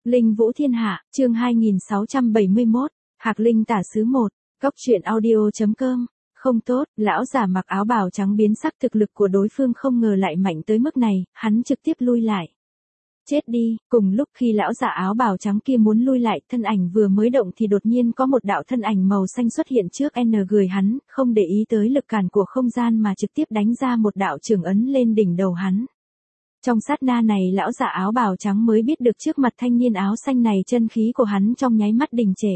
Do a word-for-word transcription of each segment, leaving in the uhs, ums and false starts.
Linh Vũ Thiên Hạ, chương hai nghìn sáu trăm bảy mươi mốt, Hạc Linh Tả Sứ một, Cốc truyện audio chấm com. Không tốt, lão giả mặc áo bào trắng biến sắc, thực lực của đối phương không ngờ lại mạnh tới mức này, hắn trực tiếp lui lại. Chết đi, cùng lúc khi lão giả áo bào trắng kia muốn lui lại, thân ảnh vừa mới động thì đột nhiên có một đạo thân ảnh màu xanh xuất hiện trước N người hắn, không để ý tới lực cản của không gian mà trực tiếp đánh ra một đạo trường ấn lên đỉnh đầu hắn. Trong sát na này lão giả áo bào trắng mới biết được trước mặt thanh niên áo xanh này chân khí của hắn trong nháy mắt đình trệ.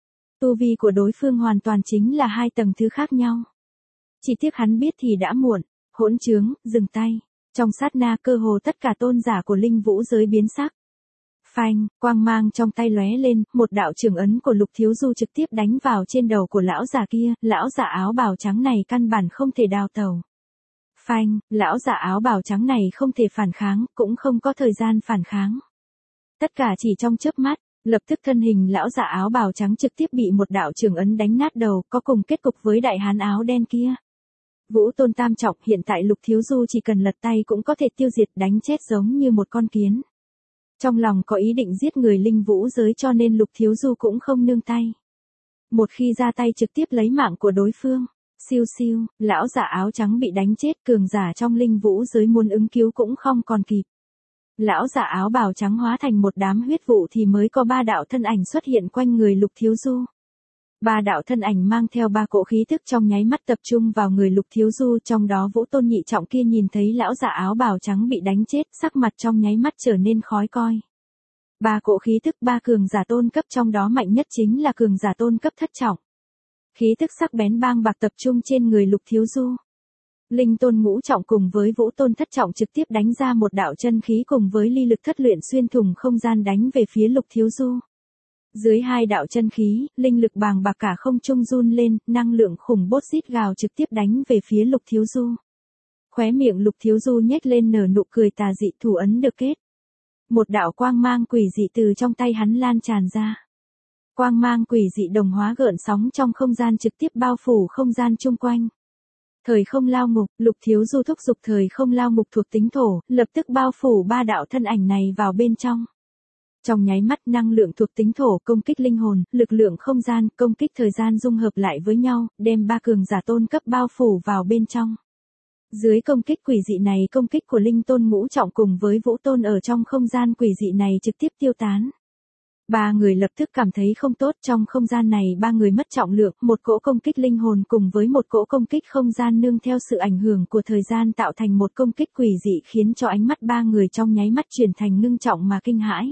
Tu vi của đối phương hoàn toàn chính là hai tầng thứ khác nhau. Chỉ tiếc hắn biết thì đã muộn, hỗn trướng, dừng tay. Trong sát na cơ hồ tất cả tôn giả của linh vũ giới biến sắc. Phanh, quang mang trong tay lóe lên, một đạo trường ấn của Lục Thiếu Du trực tiếp đánh vào trên đầu của lão giả kia, lão giả áo bào trắng này căn bản không thể đào tẩu. Phanh, lão giả áo bào trắng này không thể phản kháng, cũng không có thời gian phản kháng. Tất cả chỉ trong chớp mắt, lập tức thân hình lão giả áo bào trắng trực tiếp bị một đạo trường ấn đánh nát đầu, có cùng kết cục với đại hán áo đen kia. Vũ tôn tam trọng, hiện tại Lục Thiếu Du chỉ cần lật tay cũng có thể tiêu diệt, đánh chết giống như một con kiến. Trong lòng có ý định giết người linh vũ giới cho nên Lục Thiếu Du cũng không nương tay. Một khi ra tay trực tiếp lấy mạng của đối phương. Siêu siêu, lão giả áo trắng bị đánh chết, cường giả trong linh vũ giới muốn ứng cứu cũng không còn kịp. Lão giả áo bào trắng hóa thành một đám huyết vụ thì mới có ba đạo thân ảnh xuất hiện quanh người Lục Thiếu Du. Ba đạo thân ảnh mang theo ba cỗ khí tức trong nháy mắt tập trung vào người Lục Thiếu Du, trong đó Vũ Tôn nhị trọng kia nhìn thấy lão giả áo bào trắng bị đánh chết, sắc mặt trong nháy mắt trở nên khó coi. Ba cỗ khí tức ba cường giả tôn cấp, trong đó mạnh nhất chính là cường giả tôn cấp thất trọng. Khí tức sắc bén bang bạc tập trung trên người Lục Thiếu Du. Linh tôn ngũ trọng cùng với Vũ tôn thất trọng trực tiếp đánh ra một đạo chân khí cùng với ly lực thất luyện xuyên thủng không gian đánh về phía Lục Thiếu Du. Dưới hai đạo chân khí, linh lực bàng bạc cả không trung run lên, năng lượng khủng bốt xít gào trực tiếp đánh về phía Lục Thiếu Du. Khóe miệng Lục Thiếu Du nhếch lên nở nụ cười tà dị, thủ ấn được kết. Một đạo quang mang quỷ dị từ trong tay hắn lan tràn ra. Quang mang quỷ dị đồng hóa gợn sóng trong không gian trực tiếp bao phủ không gian chung quanh. Thời không lao ngục, Lục Thiếu Du thúc giục thời không lao ngục thuộc tính thổ, lập tức bao phủ ba đạo thân ảnh này vào bên trong. Trong nháy mắt năng lượng thuộc tính thổ công kích linh hồn, lực lượng không gian, công kích thời gian dung hợp lại với nhau, đem ba cường giả tôn cấp bao phủ vào bên trong. Dưới công kích quỷ dị này, công kích của linh tôn ngũ trọng cùng với vũ tôn ở trong không gian quỷ dị này trực tiếp tiêu tán. Ba người lập tức cảm thấy không tốt, trong không gian này ba người mất trọng lượng, một cỗ công kích linh hồn cùng với một cỗ công kích không gian nương theo sự ảnh hưởng của thời gian tạo thành một công kích quỷ dị khiến cho ánh mắt ba người trong nháy mắt chuyển thành ngưng trọng mà kinh hãi.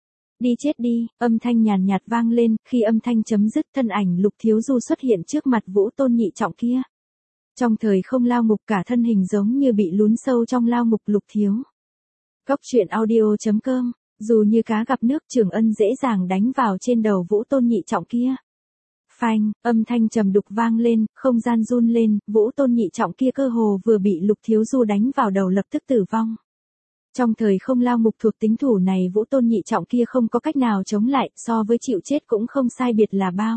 Đi chết đi, âm thanh nhàn nhạt vang lên, khi âm thanh chấm dứt thân ảnh Lục Thiếu Du xuất hiện trước mặt Vũ tôn nhị trọng kia. Trong thời không lao ngục cả thân hình giống như bị lún sâu trong lao ngục Lục Thiếu. Cốc truyện audio chấm com. Dù như cá gặp nước, trường ân dễ dàng đánh vào trên đầu Vũ tôn nhị trọng kia. Phanh, âm thanh trầm đục vang lên, không gian run lên, Vũ tôn nhị trọng kia cơ hồ vừa bị Lục Thiếu Du đánh vào đầu lập tức tử vong. Trong thời không lao ngục thuộc tính thủ này Vũ tôn nhị trọng kia không có cách nào chống lại, so với chịu chết cũng không sai biệt là bao.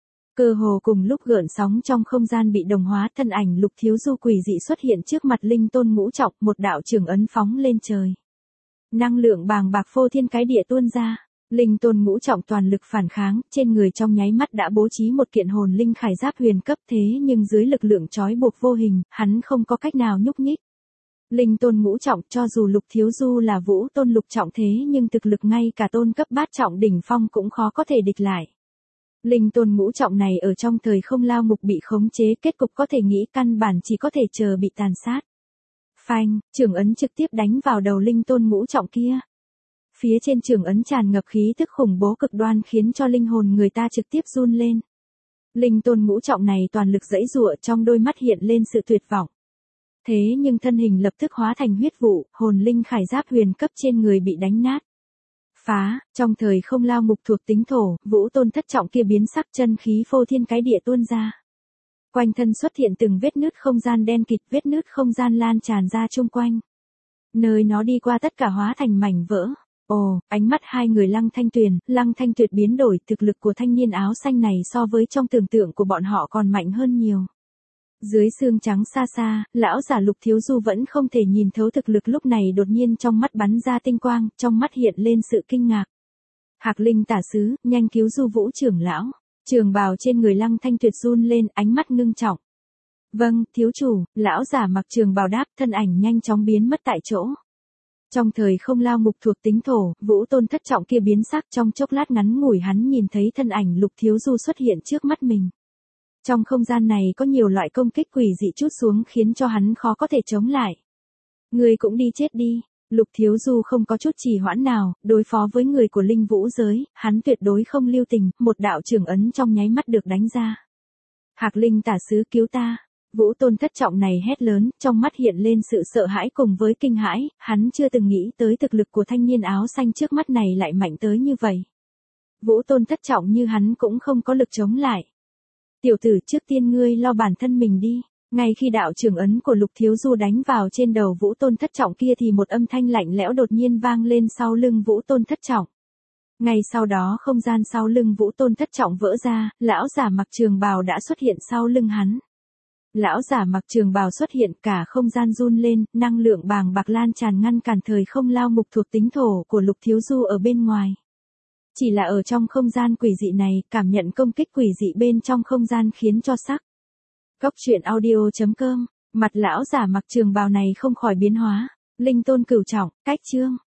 Cơ hồ cùng lúc gợn sóng trong không gian bị đồng hóa, thân ảnh Lục Thiếu Du quỷ dị xuất hiện trước mặt linh tôn ngũ trọng, một đạo trường ấn phóng lên trời. Năng lượng bàng bạc phô thiên cái địa tuôn ra, linh tôn ngũ trọng toàn lực phản kháng, trên người trong nháy mắt đã bố trí một kiện hồn linh khải giáp huyền cấp, thế nhưng dưới lực lượng trói buộc vô hình, hắn không có cách nào nhúc nhích. Linh tôn ngũ trọng, cho dù Lục Thiếu Du là Vũ tôn lục trọng thế nhưng thực lực ngay cả tôn cấp bát trọng đỉnh phong cũng khó có thể địch lại. Linh tôn ngũ trọng này ở trong thời không lao ngục bị khống chế, kết cục có thể nghĩ căn bản chỉ có thể chờ bị tàn sát. Phanh, trường ấn trực tiếp đánh vào đầu linh tôn ngũ trọng kia. Phía trên trường ấn tràn ngập khí tức khủng bố cực đoan khiến cho linh hồn người ta trực tiếp run lên. Linh tôn ngũ trọng này toàn lực giãy giụa, trong đôi mắt hiện lên sự tuyệt vọng. Thế nhưng thân hình lập tức hóa thành huyết vụ, hồn linh khải giáp huyền cấp trên người bị đánh nát. Phá, trong thời không lao ngục thuộc tính thổ, Vũ tôn thất trọng kia biến sắc, chân khí phô thiên cái địa tuôn ra. Quanh thân xuất hiện từng vết nứt không gian đen kịt, vết nứt không gian lan tràn ra chung quanh. Nơi nó đi qua tất cả hóa thành mảnh vỡ. Ồ, ánh mắt hai người Lăng Thanh Tuyền, Lăng Thanh Tuyệt biến đổi, thực lực của thanh niên áo xanh này so với trong tưởng tượng của bọn họ còn mạnh hơn nhiều. Dưới xương trắng xa xa, lão giả Lục Thiếu Du vẫn không thể nhìn thấu thực lực lúc này đột nhiên trong mắt bắn ra tinh quang, trong mắt hiện lên sự kinh ngạc. Hạc Linh tả sứ, nhanh cứu Du Vũ trưởng lão. Trường bào trên người Lăng Thanh Tuyệt run lên, ánh mắt ngưng trọng. Vâng, thiếu chủ, lão giả mặc trường bào đáp, thân ảnh nhanh chóng biến mất tại chỗ. Trong thời không lao ngục thuộc tính thổ, Vũ Tôn thất trọng kia biến sắc, trong chốc lát ngắn ngủi hắn nhìn thấy thân ảnh Lục Thiếu Du xuất hiện trước mắt mình. Trong không gian này có nhiều loại công kích quỷ dị trút xuống khiến cho hắn khó có thể chống lại. Người cũng đi chết đi. Lục Thiếu Du không có chút trì hoãn nào, đối phó với người của linh vũ giới, hắn tuyệt đối không lưu tình, một đạo trường ấn trong nháy mắt được đánh ra. Hạc Linh tả sứ cứu ta. Vũ Tôn thất trọng này hét lớn, trong mắt hiện lên sự sợ hãi cùng với kinh hãi, hắn chưa từng nghĩ tới thực lực của thanh niên áo xanh trước mắt này lại mạnh tới như vậy. Vũ Tôn thất trọng như hắn cũng không có lực chống lại. Tiểu tử, trước tiên ngươi lo bản thân mình đi. Ngay khi đạo trường ấn của Lục Thiếu Du đánh vào trên đầu Vũ Tôn thất trọng kia thì một âm thanh lạnh lẽo đột nhiên vang lên sau lưng Vũ Tôn thất trọng. Ngay sau đó không gian sau lưng Vũ Tôn thất trọng vỡ ra, lão giả mặc trường bào đã xuất hiện sau lưng hắn. Lão giả mặc trường bào xuất hiện, cả không gian run lên, năng lượng bàng bạc lan tràn ngăn cản thời không lao ngục thuộc tính thổ của Lục Thiếu Du ở bên ngoài. Chỉ là ở trong không gian quỷ dị này, cảm nhận công kích quỷ dị bên trong không gian khiến cho sắc. Cốc truyện audio chấm com, mặt lão giả mặc trường bào này không khỏi biến hóa. Linh tôn cửu trọng, cách chương.